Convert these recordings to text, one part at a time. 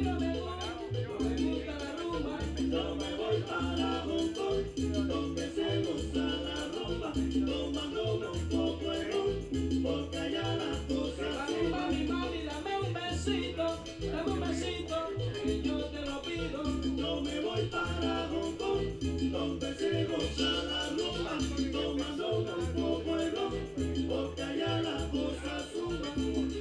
Yo me voy para Hong Kong, donde se goza la rumba, tomándome un poco de ron, porque allá las cosas son. Mami, mami, dame un besito, que yo te lo pido. Yo me voy para Hong Kong, donde se goza la rumba, tomándome un poco de ron, porque allá las cosas suben.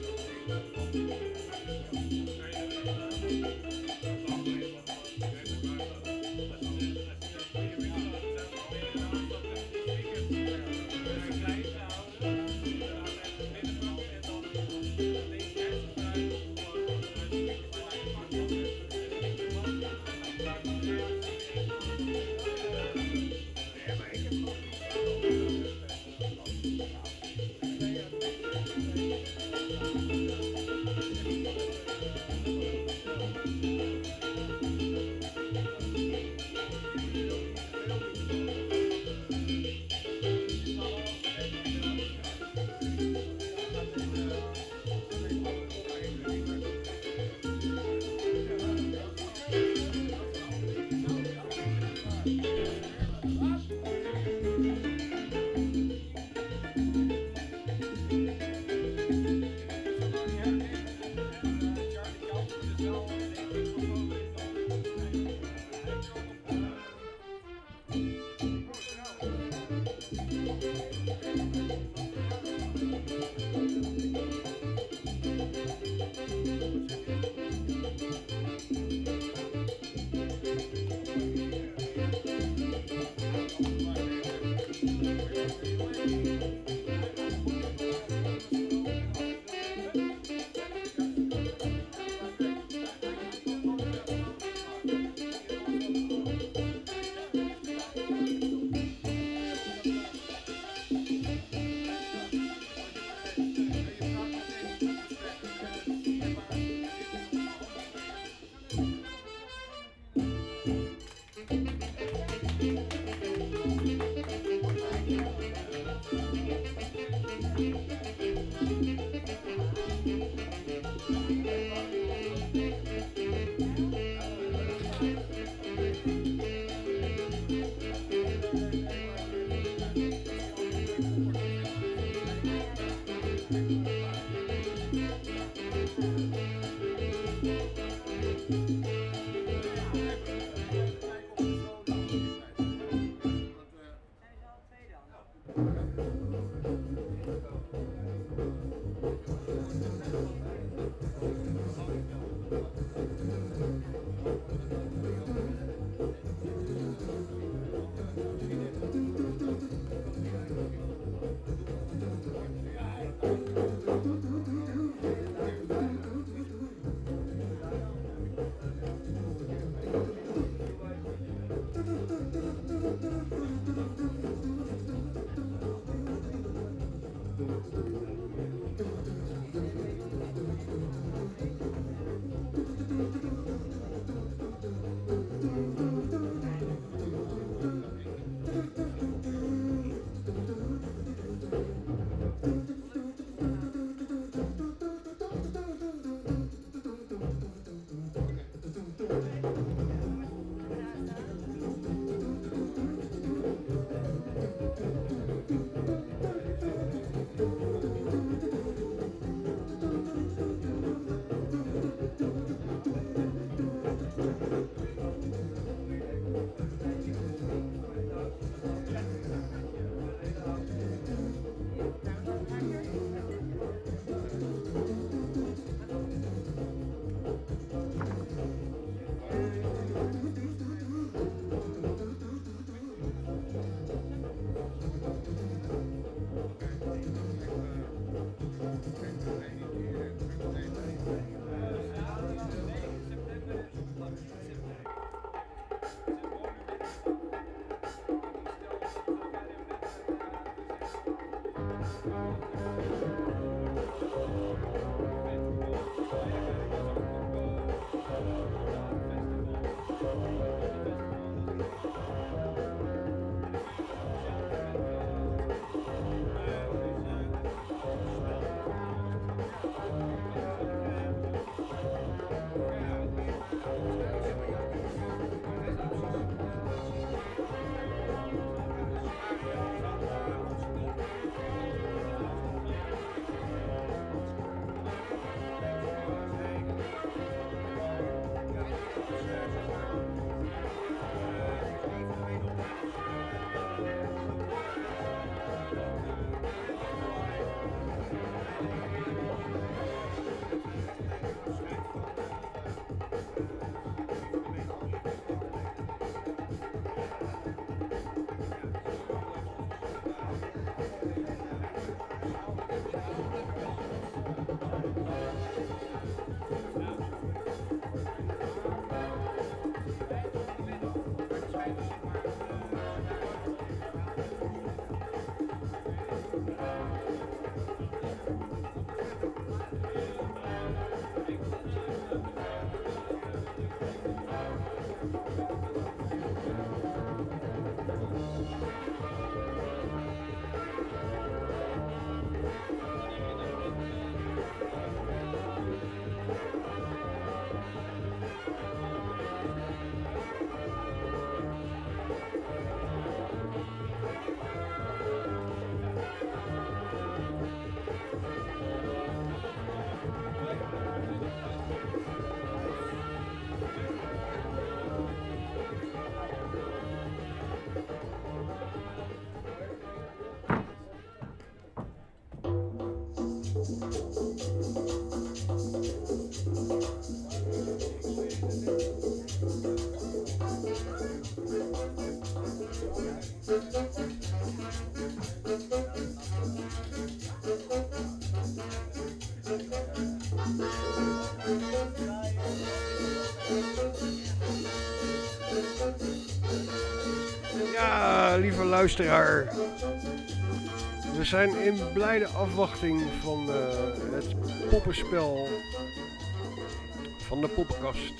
Ja, lieve luisteraar. We zijn in blijde afwachting van het poppenspel van de poppenkast.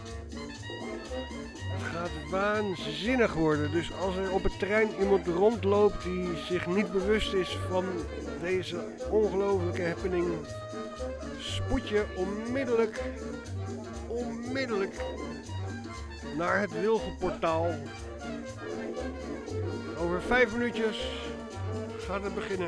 Het gaat waanzinnig worden. Dus als er op het terrein iemand rondloopt die zich niet bewust is van deze ongelofelijke happening, spoed je onmiddellijk naar het Wilgenportaal. Over 5 minuutjes gaat het beginnen.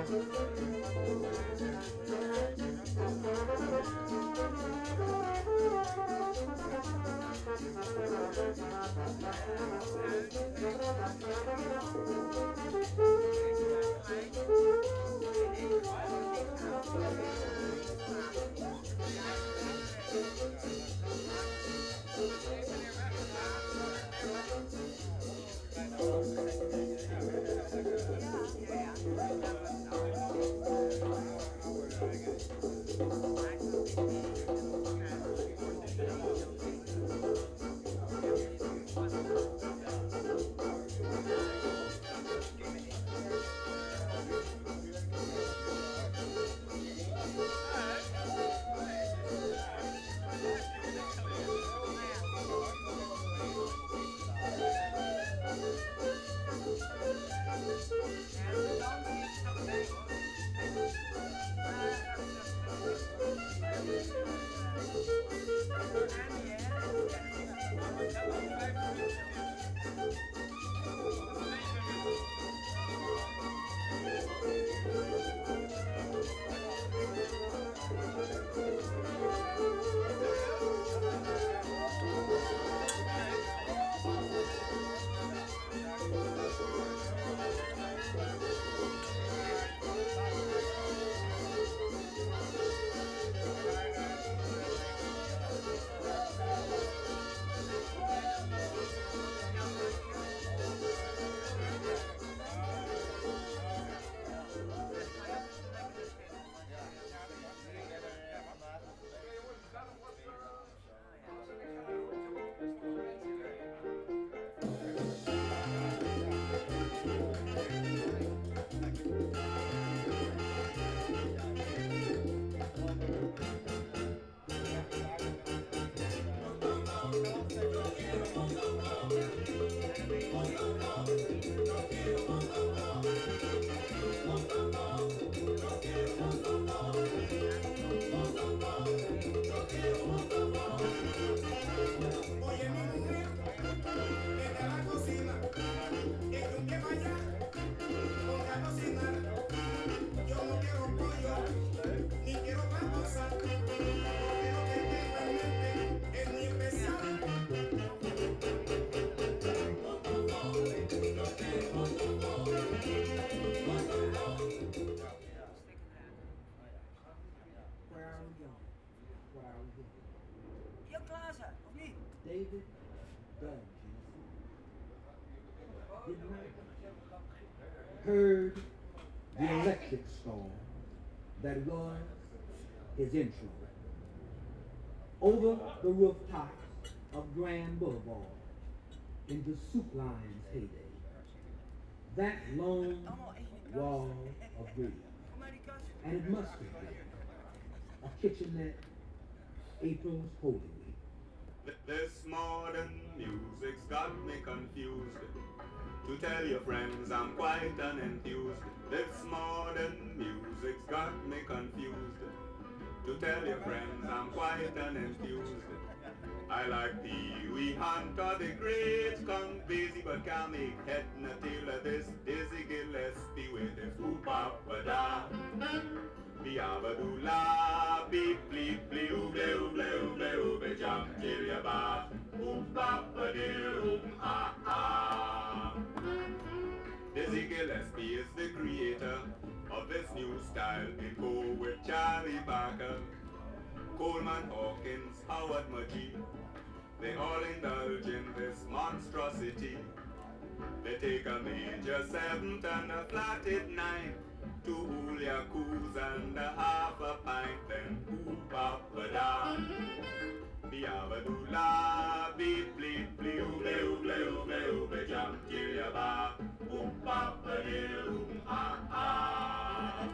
David Dunn, heard the electric storm that was his intro over the rooftops of Grand Boulevard in the Soup Line's heyday. That long wall of brick, and it must have been a kitchenette April's Holy Week. This modern music's got me confused. To tell your friends I'm quite unenthused. This modern music's got me confused. To tell your friends I'm quite unenthused. I like Pee Wee Hunt or the Great Skunk Busy, but can't make head nor tail of this Dizzy Gillespie with his oop-a-ba-da. Be-a-ba-doo-la, beep-bleep-blee, ooble-ooble, ooble-ooble, jump till you bath. Oop-a-ba-dee, oop-ah-ah. Dizzy Gillespie is the creator of this new style in co with Charlie Parker, Coleman Hawkins, Howard Mudgee. They all indulge in this monstrosity. They take a major seventh and a flatted ninth, 2 Uliacoos and a half a pint, then oop-up-a-da. Be-a-ba-doo-la, beep-bleep-blee, ooble-ooble-ooble-ooble, jump till ya ba. Oop-up-a-dee-oom-ah-ah.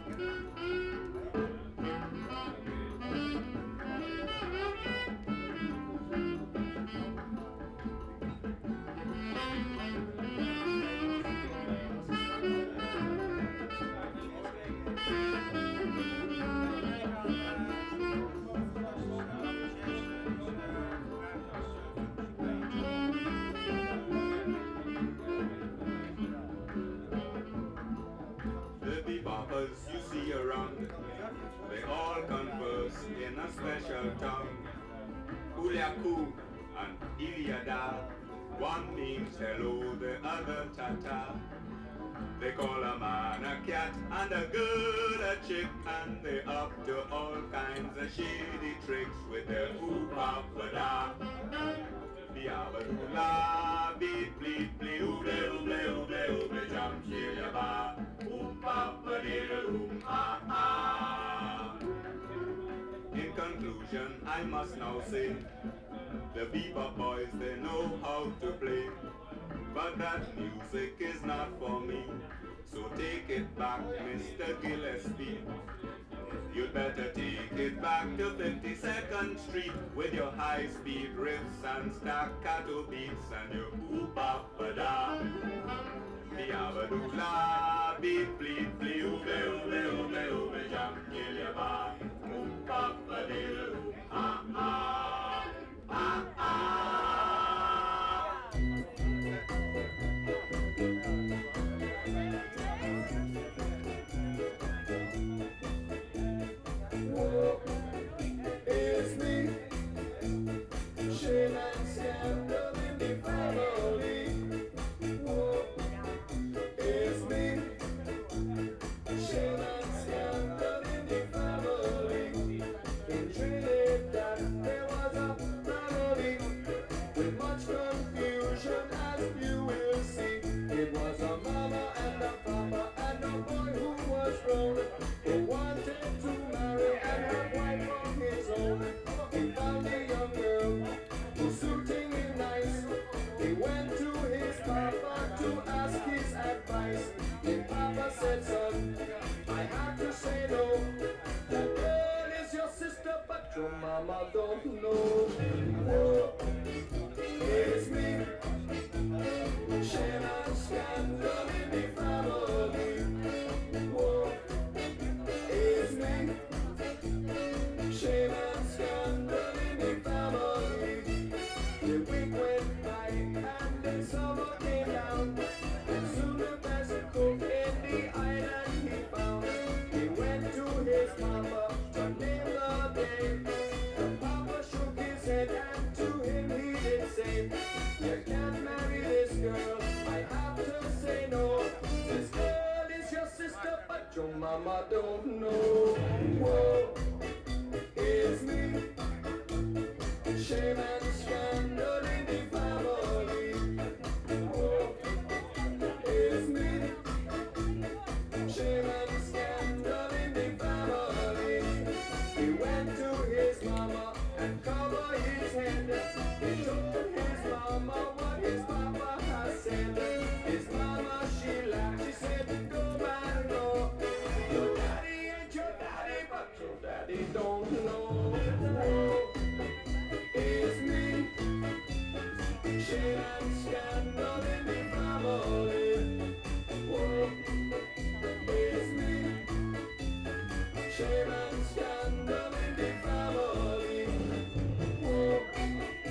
The beboppers you see around, they all converse in a special tongue. Uliaku and Iliada, one means hello, the other tata. They call a man a cat and a girl a chick, and they up to all kinds of shady tricks with their oop-up-a-da. Be-a-ba-doo-la, beep-bleep-blee, ooble-ooble-ooble-ooble, jump shil-ya-ba. Oop-up-a-dee-oom-ah-ah. In conclusion, I must now say, the bebop boys, they know how to play, but that music is not for me. So take it back, Mr. Gillespie. You'd better take it back to 52nd Street with your high-speed riffs and staccato beats and your oop-up-a-da. Be-a-ba-doo-la, beep-bleep-blee, ooble-ooble-ooble-ooble, jump till ya ba. Oop-up-a-dee-oom-ah-ah. Ah-ah. It's me, shame and scandal in the family. Whoa, it's me, shame and scandal in the family. In Trinidad there was a family with much confusion, as you will see. It was a mama and a papa and a boy who was grown, who wanted to marry and have wife of his own. He found a young girl who suiting him nice. He went to his papa to ask his advice. His papa said, son, I have to say no. That girl is your sister, but your mama don't know. Whoa, it's me, shame and scandal in the family. Whoa, it's me, shame and scandal in the family. The week went by and then summer came down, and soon the best cook in the island he found. He went to his mama to name the day. The papa shook his head and to him he did say, you can't marry this girl, I have to say no. This girl is your sister, but your mama don't know. Whoa, it's me, shame and scandal in the family. Whoa, it's me, shame and scandal in the family. He went to his mama and covered his head. He told his mama what his papa has said. His mama, she laughed, she said, go back, no. Your daddy ain't your daddy, but your daddy don't know. Whoa, it's me, shame and scandal in the family. Whoa, it's me, shame and scandal in the family. Whoa,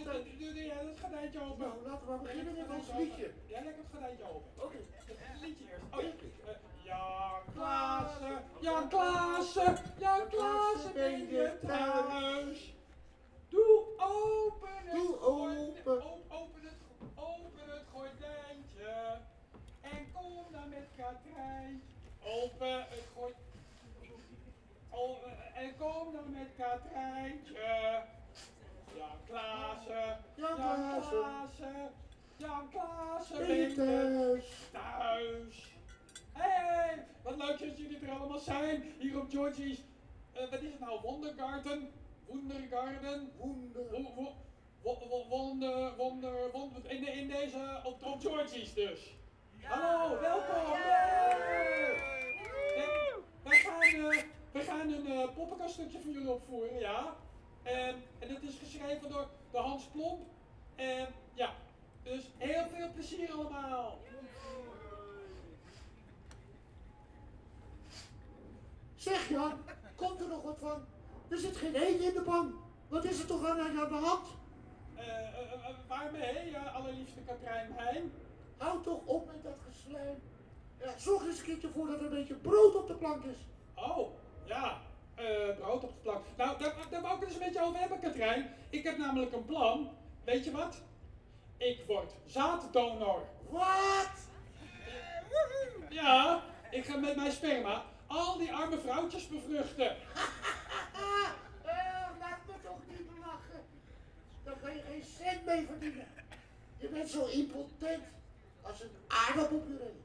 altijd. Doe jij het gordijntje open? Nou, laten we maar beginnen met ons Open. liedje. Ja, lekker het gordijntje open. Oké. Het liedje eerst. Oh ja. Jan Klaassen, Jan Klaassen, ben je thuis? Doe open het Doe open. Open het gordijntje. En kom dan met Katrijn. Open het gordijntje. En kom dan met Katrijntje. Jan Klaassen, Jan Klaassen, ben je thuis. Hey, wat leuk dat jullie er allemaal zijn. Hier op Georgie's, wat is het nou, Wondergarden? In deze, op Georgie's dus. Hallo, welkom. We gaan een poppenkaststukje voor jullie opvoeren, ja. En het is geschreven door Hans Plomp. Ja, dus heel veel plezier allemaal. Zeg Jan, komt er nog wat van? Er zit geen eten in de pan. Wat is er toch aan de hand? Waarmee, allerliefste Katrijn Heijn? Houd toch op met dat geslijm. Ja, zorg er eens een keertje voor dat er een beetje brood op de plank is. Oh, ja, brood op de plank. Nou, daar wou ik het eens een beetje over hebben, Katrijn. Ik heb namelijk een plan. Weet je wat? Ik word zaaddonor. Wat? Ja, ik ga met mijn sperma al die arme vrouwtjes bevruchten. Laat me toch niet lachen. Daar kan je geen cent mee verdienen. Je bent zo impotent als een aardappelpuree.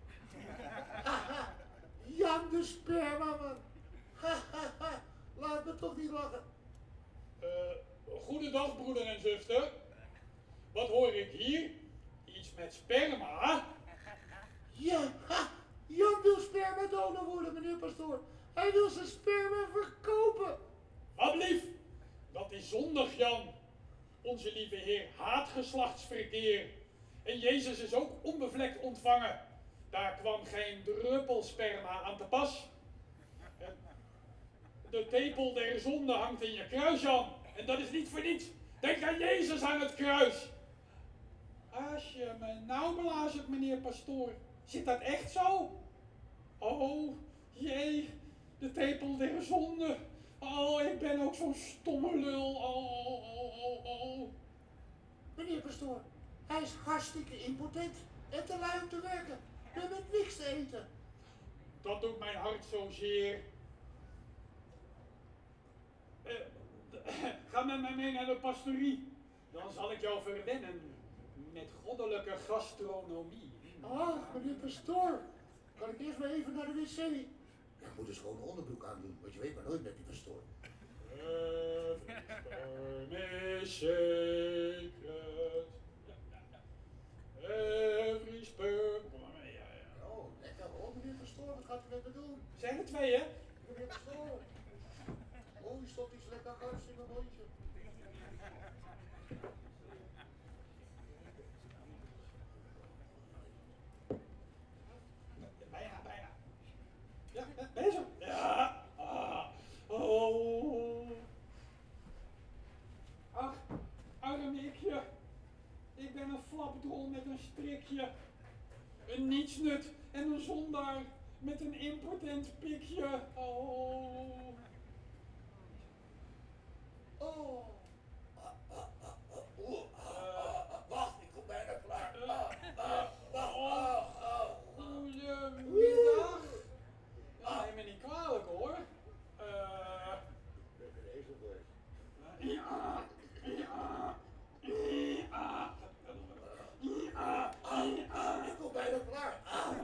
Jan de spermaman. Laat me toch niet lachen. Goedendag, broeder en zuster. Wat hoor ik hier? Iets met sperma? Ja, Jan wil spermadonor worden, meneer pastoor. Hij wil zijn sperma verkopen. Wat lief, dat is zondig, Jan. Onze lieve Heer haat geslachtsverkeer. En Jezus is ook onbevlekt ontvangen. Daar kwam geen druppel sperma aan te pas. De tepel der zonde hangt in je kruis, Jan. En dat is niet voor niets. Denk aan Jezus aan het kruis. Als je me nou belazert, meneer pastoor. Zit dat echt zo? Oh, jee. De tepel der zonde. Oh, ik ben ook zo'n stomme lul. Oh. Meneer pastoor, hij is hartstikke impotent en te lui om te werken. We hebben niks te eten. Dat doet mijn hart zozeer. Ga met mij mee naar de pastorie. Dan zal ik jou verwennen met goddelijke gastronomie. Ach, meneer pastoor, kan ik eerst maar even naar de wc? Ja, moet dus gewoon een onderbroek aandoen, want je weet maar nooit met die pastoor. Every sperm is sacred. Every sperm. Kom maar mee, ja. Oh, lekker hoor, meneer pastoor, wat gaat u met me doen? Zijn er twee, hè? Meneer pastoor. Oh, je stopt iets lekker hars in mijn mondje. Bijna. Ja, ben je zo? Ja. Oh. Ach, arm ikje. Ik ben een flapdrol met een strikje. Een nietsnut en een zondaar met een impotent pikje. Oh. Oh. Wacht, ik kom bijna klaar. Goedemiddag. Ja, neem me niet kwalijk hoor. Ik kom bijna klaar.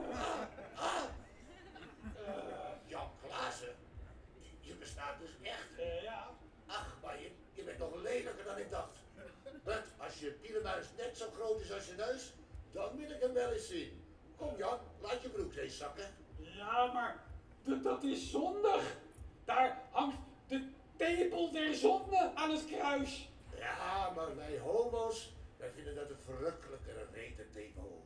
Jan Klaassen, je bestaat dus echt. Ja. Ach, maar je bent nog lelijker dan ik dacht. Want als je pielenmuis net zo groot is als je neus, dan wil ik hem wel eens zien. Kom Jan, laat je broek eens zakken. Ja, maar dat is zondig. Daar hangt de tepel der zonde aan het kruis. Ja, maar wij homo's, wij vinden dat een verrukkelijke retentepel.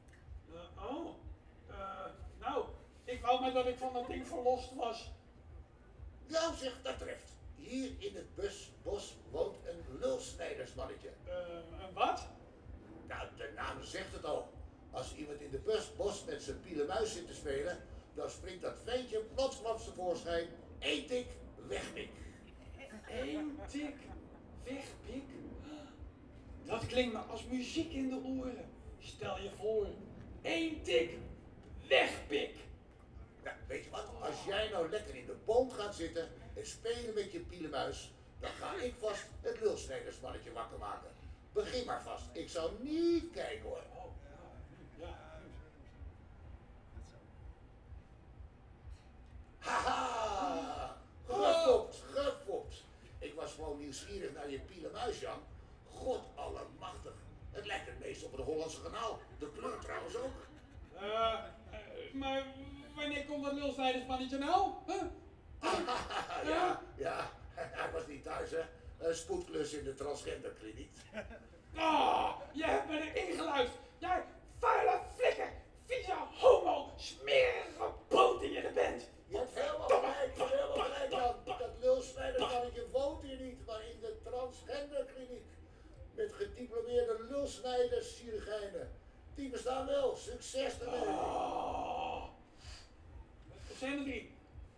Nou, ik wou maar dat ik van dat ding verlost was. Nou zeg, dat treft. Hier in het bos woont een lulsnijdersmannetje. in de bos met zijn pielenmuis zit te spelen, dan springt dat ventje plotsklaps tevoorschijn. 1 tik, wegpik. 1 tik, wegpik. Dat klinkt me als muziek in de oren. Stel je voor, 1 tik, wegpik. Nou, weet je wat? Als jij nou lekker in de boom gaat zitten en spelen met je pielenmuis, dan ga ik vast het lulsnijdersmannetje wakker maken. Begin maar vast. Ik zou niet kijken hoor. Ja. Haha! Gefopt. Ik was gewoon nieuwsgierig naar je pielenmuis, Jan. God allemachtig. Het lijkt het meest op het Hollandse kanaal. De kleur trouwens ook. Maar wanneer komt dat lulsnijdersmannetje nou? Huh? Ja. Hij was niet thuis, hè. Een spoedklus in de transgenderkliniek. Je hebt me erin geluisterd. Jij vuile flikker, vieze homo, smerige poot die je er bent. Je hebt helemaal gelijk, Jan. Dat lulsnijdersmannetje woont hier niet, maar in de transgenderkliniek. Met gediplomeerde lulsnijders, chirurgijnen. Die bestaan wel. Succes ermee. Er zijn er 3.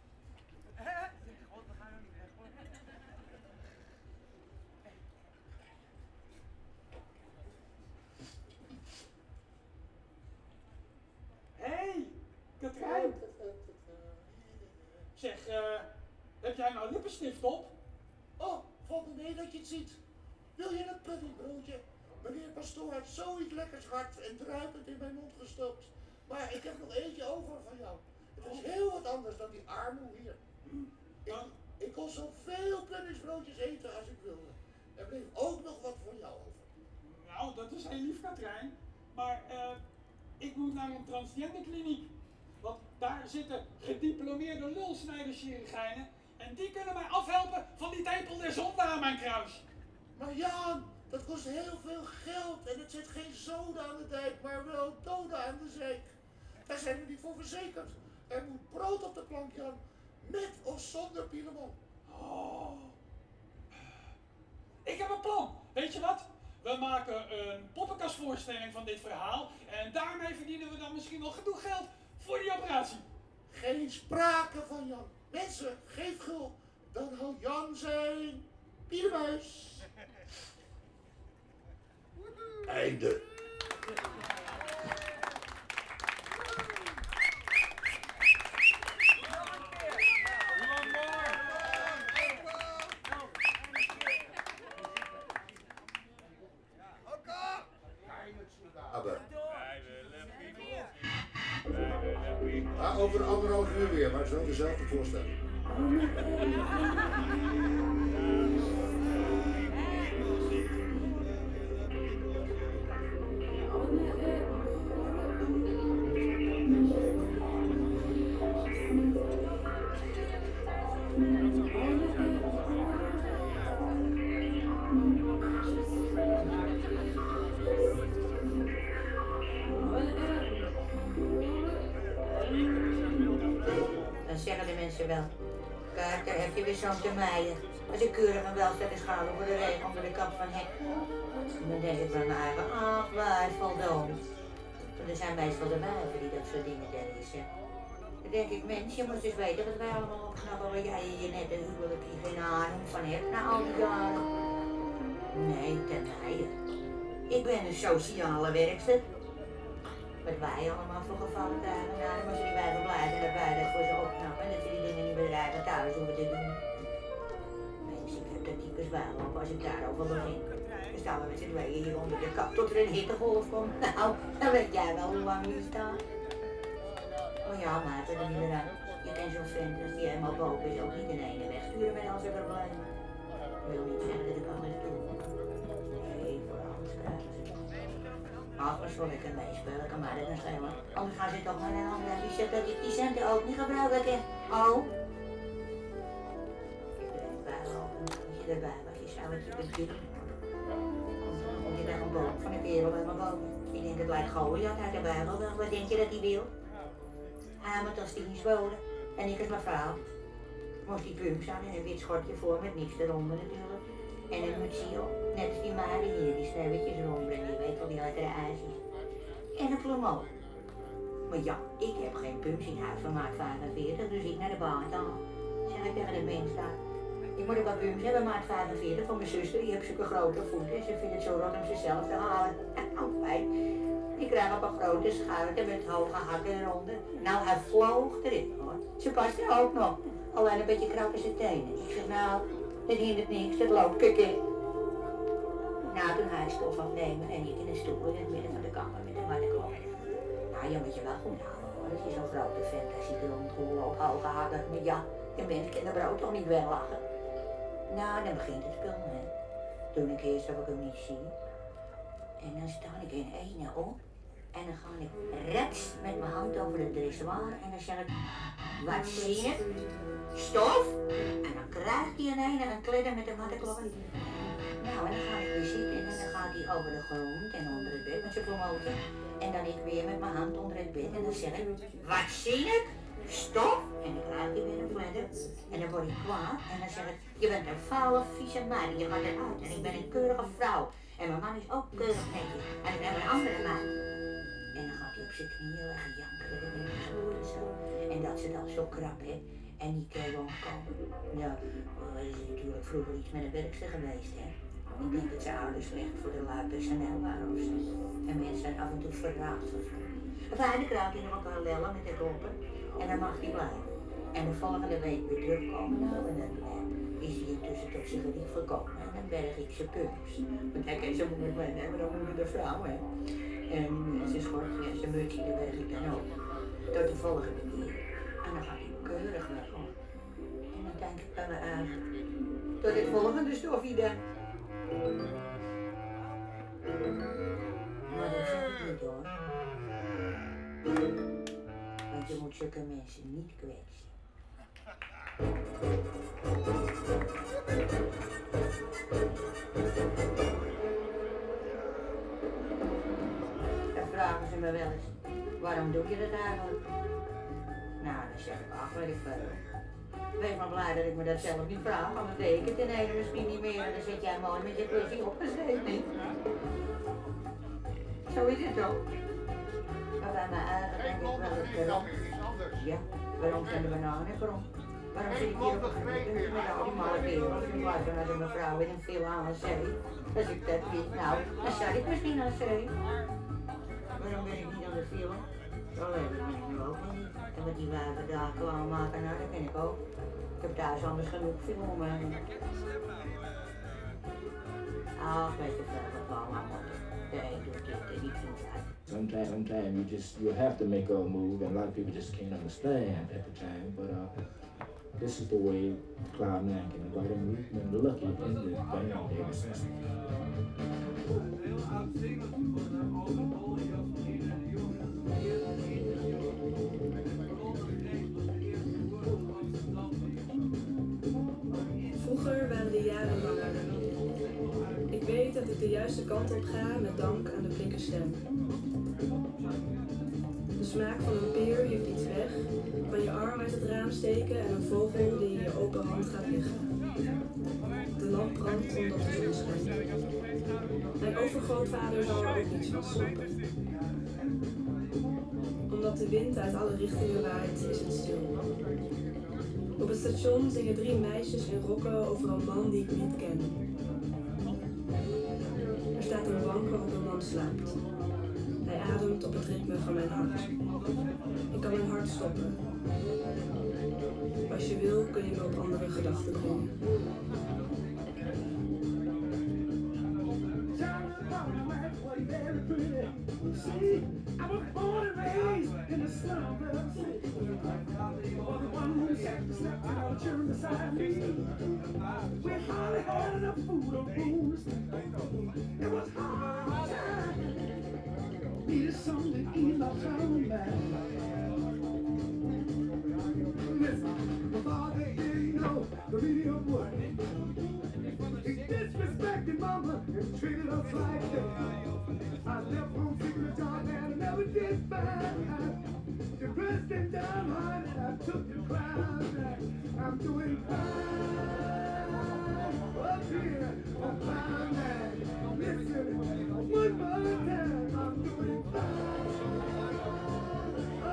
Hey, Katrijn. Zeg, heb jij nou lippenstift op? Oh, valt me mee dat je het ziet. Wil je een puddingbroodje? Meneer Pastoor heeft zoiets lekkers hard en druipend in mijn mond gestopt. Maar ik heb nog eentje over van jou. Het is heel wat anders dan die armoe hier. Ik kon zoveel puddingsbroodjes eten als ik wilde. Er bleef ook nog wat voor jou over. Nou, dat is heel lief, Katrijn. Maar ik moet naar een transgenderkliniek. Want daar zitten gediplomeerde lulsnijderschirurgijnen. En die kunnen mij afhelpen van die tepel der zonde aan mijn kruis. Maar Jan, dat kost heel veel geld en het zit geen zoden aan de dijk, maar wel doden aan de zeik. Daar zijn we niet voor verzekerd. Er moet brood op de plank, Jan. Met of zonder Pielemon. Ik heb een plan. Weet je wat? We maken een poppenkastvoorstelling van dit verhaal. En daarmee verdienen we dan misschien nog genoeg geld voor die operatie. Geen sprake van Jan. Mensen, geef gul. Dan houdt Jan zijn pielenmuis. Einde. Over 1,5 uur weer, maar het is wel dezelfde voorstelling. Zeggen de mensen wel. Kijk, daar heb je weer zo'n termijnen. Als ik keurig en wel zet de schaal over de regen onder de kap van hek. Dan denk ik bij mijn eigen, ach, wijfeldood. Want er zijn meestal de wijven die dat soort dingen denken. Dan denk ik, mens, je moet dus weten wat wij allemaal opknappen, waar jij je net een huwelijk hier geen ahnung van hebt na al die jaren. Nee, termijnen. Ik ben een sociale werkster. Wat wij allemaal voor gevallen dagen namen, maar ze die wijven blijven dat wij dat voor ze opknappen en dat ze die dingen niet bij de eigen thuis hoeven te doen. Mensen, ik heb dat types wel op als ik daarover begin. Dan staan we met z'n tweeën hier onder de kap tot er een hittegolf komt. Nou, dan weet jij wel hoe lang hier staat. Oh ja, maar het er niet meer aan. Je kent zo'n vent als die helemaal boven is ook niet in ene wegsturen met al zijn problemen. Ik wil niet zeggen dat ik alles doe. Nee, voor alles krijgen ze. Ach, maar zo lekker meespelen, kan mij dat nog schelen. Anders gaan ze toch naar een ander. Die zegt dat ik die centen ook niet gebruiken. Oh. Ik ben bij lopen, als je erbij was, je zou het je beginnen. Dan kom je daar een boom van een kerel bij mijn boven. Ik denk dat wij het Goliath uit de Bijbel wel. Wat denk je dat hij wil? Hij moet als dienst wonen. En ik als mevrouw. Moest die pumps aan en een wit schortje voor met niks eronder natuurlijk. En een mutsje op, net als die Marie hier, die sneeuwtjes erom brengen, je weet wel, die lekkere ijsjes. En een plumeau. Maar ja, ik heb geen pumps in huis van maat 45, dus ik naar de baan dan. Zeg ik tegen de mens daar. Ik moet ook wat pumps hebben, maat 45, van mijn zuster. Die heeft zulke grote voeten. Ze vindt het zo rot om zichzelf te halen. Nou, fijn. Die krijgt op een grote schuiten met hoge hakken eronder. Nou, hij vloog erin hoor. Ze past er ook nog. Alleen een beetje krap in zijn tenen. Ik zeg nou, dat hindert niks, dat loopt kukken. Nou, toen hij stof afnemen en ik in een stoel in het midden van de kamer met een harde klok. Nou, je moet je wel goed houden hoor. Als je zo'n grote vent, als je rondhoelen op hoge hakken. Maar ja, de mens kan de brood toch niet weglachen. Nou, dan begint het spul hè. Toen ik eerst of ik hem niet zie. En dan sta ik in ene op. En dan ga ik rechts met mijn hand over het dressoir en dan zeg ik, wat zie je? Stof? En dan krijgt hij een kledder met een mattenklok. Nou, en dan ga ik weer zitten en dan gaat hij over de grond en onder het bed met zijn promoten. En dan ik weer met mijn hand onder het bed en dan zeg ik, wat zie ik? Stof? En dan krijgt hij weer een kledder. En dan word ik kwaad en dan zeg ik, je bent een vuile, vieze man, je gaat eruit en ik ben een keurige vrouw. En mijn man is ook keurig netjes. En ik heb een andere man. En dan gaat hij op zijn knieën liggen jankeren en in de zo. En dat ze dan zo krap hè. En die kan gewoon komen. Ja, dat is natuurlijk vroeger iets met een werkster geweest hè. Ik denk dat zijn ouders slecht voor de lui personeel waren of zo. En mensen zijn af en toe verraad of zo. Enfin, dan krijgt hij nog een paar lellen met de koppen. En dan mag hij blijven. En de volgende week weer terugkomen nou en dan is hij intussen tot zijn gerief gekomen. En dan berg ik zijn pumps. Want hij kan zijn moeder meenemen, dan moet de vrouw hè. En zijn schortje en zijn mutsje, die berg ik dan ook. Tot de volgende keer. En dan gaat hij keurig weg om. En dan denk ik bij me aan. Tot het volgende stofje dan. Maar dat zeg ik niet hoor. Want je moet zulke mensen niet kwetsen. Dan vragen ze me wel eens, waarom doe je dat eigenlijk? Nou, dan zeg ik, ach, weet ik veel. Wees maar blij dat ik me dat zelf niet vraag, anders deed ik het in ene misschien niet meer en dan zit jij mooi met je kwestie opgeschreven. Zo is het toch? Maar bij mijn eigen denk ik wel eens waarom. Ja, waarom zijn de bananen krom? Waarom zit ik hier op een gebied met al die malle kerels in plaats van als een mevrouw in een villa aan de zee? Als ik dat wist, nou, dan zat ik misschien aan de zee. Waarom ben ik niet aan de villa? Alleen, dat ben ik nu ook niet. En wat die wijven daar klaarmaken, nou, dat ben ik ook. Ik heb thuis anders genoeg filmen. Ach, weet je veel wat we allemaal moeten. De een doet dit, de niet doet dat. Sometimes you have to make a move, and a lot of people just can't understand at the time. But this is the way Cloud9 can invite him. We've been lucky in the band ever since. Vroeger waren de jaren langer. Ik weet dat ik de juiste kant op ga met dank aan de flinke stem. De smaak van een peer heeft iets weg, van je arm uit het raam steken en een vogel die in je open hand gaat liggen. De lamp brandt omdat de zon schijnt. Mijn overgrootvader zal er ook niets van snappen. Omdat de wind uit alle richtingen waait, is het stil. Op het station zingen 3 meisjes in rokken over een man die ik niet ken. Er staat een bank waarop een man slaapt. Hij ademt op het ritme van mijn hart. Ik kan mijn hart stoppen. Als je wil, kun je me op andere gedachten brengen. See, I was born and raised in the slum of the city. You're the one who sat and slept in our children beside me. We hardly had enough food or booze. It was hard time. Needed something to eat my tongue back. Listen, my father didn't know the meaning of work. He disrespected mama and treated us like that. I left home seeking a job and I never did find. Depressed and downhearted, I took the cloud back. I'm doing fine up here on Cloud9. Listen, one more time, I'm doing fine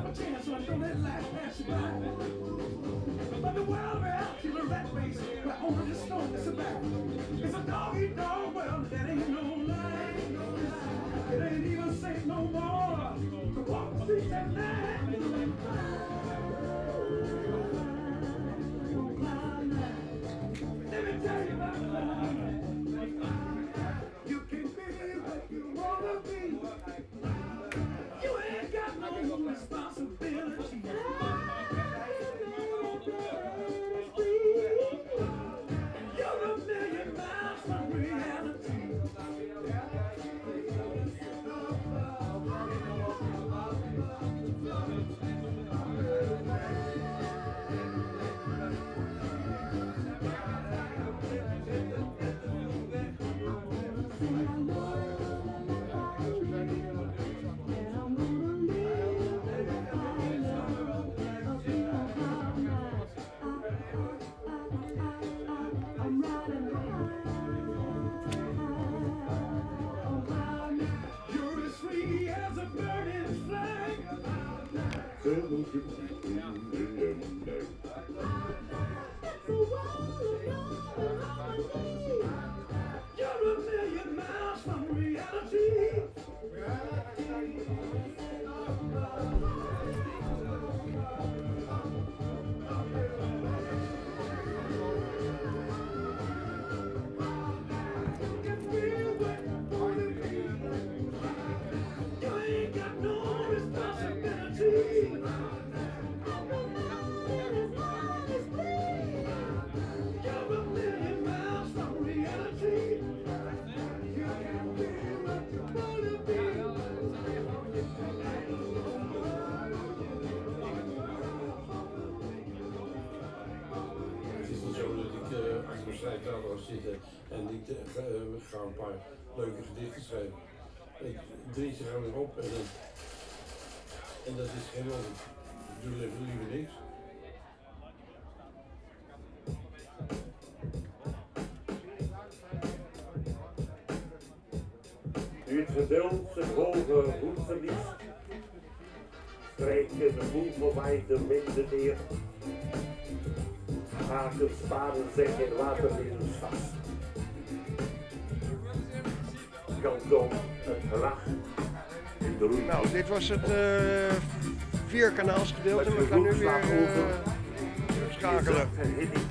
a chance, so don't let life pass you by. But the world without you, the rat race, where only the storm is about. It's a dog-eat-dog world that ain't no lie. It ain't even safe no more to walk the streets at night. Let me tell you about life. You can be what you wanna be. You ain't got no responsibility. You're a million miles from reality. You're as free as a burning flag. You're a million miles from reality. You ain't got no responsibility. You're a million miles from reality. You can be what you wanna be. Het is niet zo dat ik achter mijn schrijftafel ga zitten en ik ga een paar leuke gedichten schrijven. Ik drie ze gaan erop en dat is geen nodig. Ik doe liever niks. Nu het geduld zijn hoge hoed verliest, strijken de moe voorbij de winden neer. Haken, sparen, zeggen en watermiddels vast. Kantoon, het gelach in de roei. Nou, dit was het vierkanaalsgedeelte. We gaan nu weer schakelen.